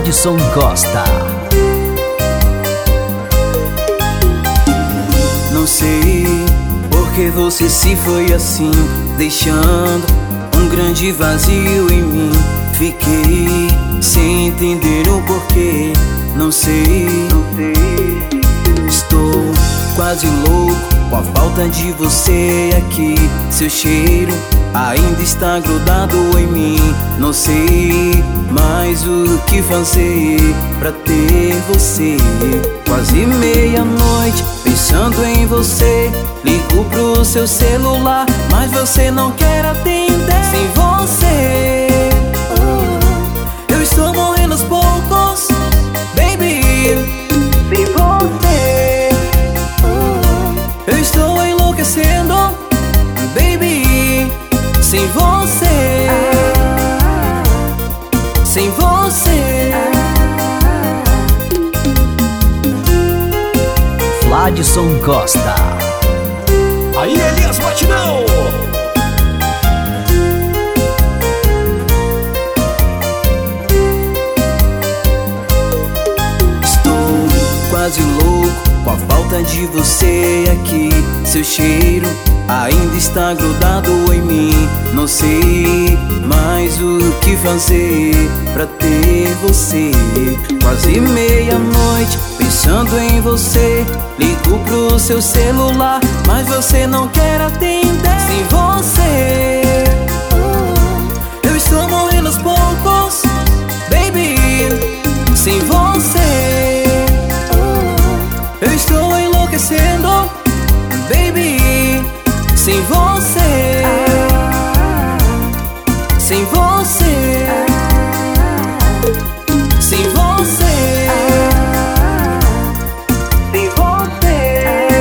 Fladson Costa. Não sei porque você se foi assim, deixando um grande vazio em mim. Fiquei sem entender o porquê. Não sei. Estou quase louco com a falta de você aqui. Seu cheiro ainda está grudado em mim. Não sei mais o que fazer pra ter você. Quase meia-noite pensando em você. Ligo pro seu celular, mas você não quer atender. Sem você eu estou morrendo aos poucos, baby. Sem você eu estou enlouquecendo, baby. Sem você, sem você. Fladson Costa. Aí, Elias Batidão! Estou quase louco com a falta de você aqui. Seu cheiro ainda está grudado em mim. Não sei mais o que fazer pra ter você. Quase meia-noite pensando em você. Ligo pro seu celular, mas você não quer atender. Sem você eu estou morrendo aos poucos, baby. Sem você eu estou enlouquecendo, baby. Sem você, sem você, sem você, sem você.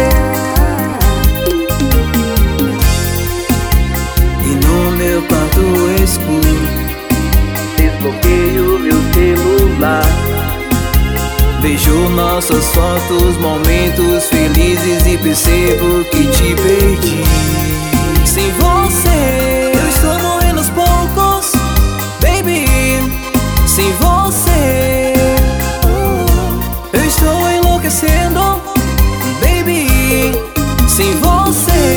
E no meu quarto escuro desbloqueio meu celular. Vejo nossas fotos, momentos felizes e percebo que te perdi. Sem você eu estou morrendo aos poucos, baby. Sem você eu estou enlouquecendo, baby. Sem você